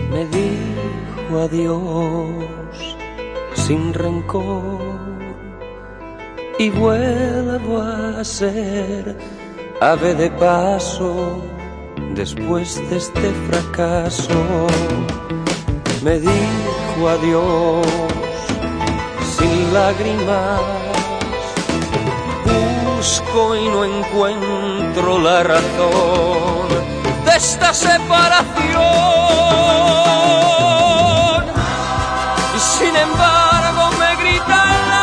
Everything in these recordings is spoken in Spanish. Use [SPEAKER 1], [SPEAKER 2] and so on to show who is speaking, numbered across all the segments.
[SPEAKER 1] Me dijo adiós sin rencor y vuelvo a ser ave de paso después de este fracaso. Me dijo adiós sin lágrimas, busco y no encuentro la razón de esta separación. Y sin embargo me grita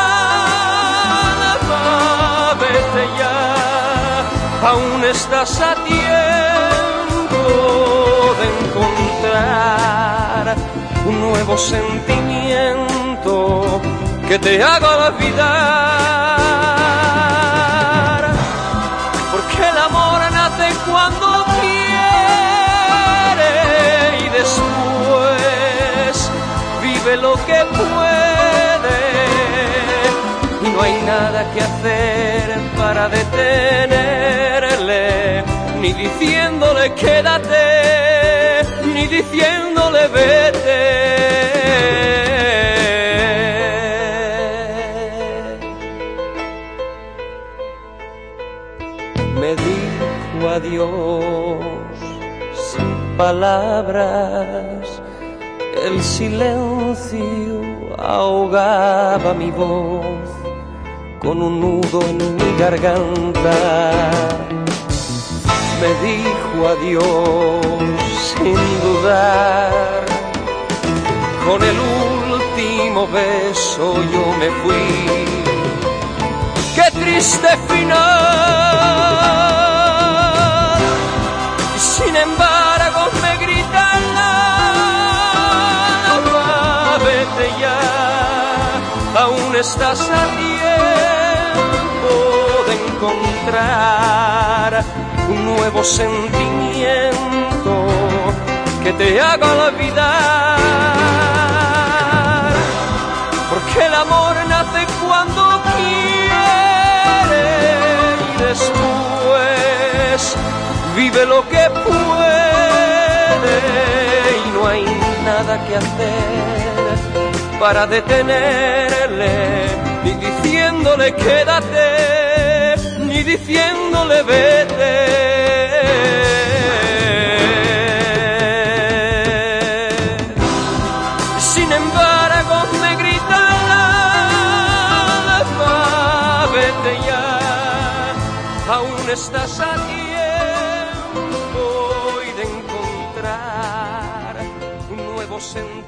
[SPEAKER 1] la vete ya, aún estás a tiempo de encontrar un nuevo sentimiento que te haga olvidar, porque el amor nace cuando quiere y después vive lo que puede, y no hay nada que hacer para detenerle, ni diciéndole quédate, ni diciéndole vete. Me dijo adiós sin palabras, el silencio ahogaba mi voz con un nudo en mi garganta. Me dijo adiós sin dudar, con el último beso yo me fui. ¡Qué triste final! Y sin embargo me gritan la vete ya, aún estás a tiempo de encontrar un nuevo sentimiento que te haga olvidar, porque el amor nace cuando quiere y después vive lo que puede, y no hay nada que hacer para detenerle, ni diciéndole quédate, ni diciéndole vete. Sin embargo me grita la vete ya, aún estás a tiempo y de encontrar un nuevo sentido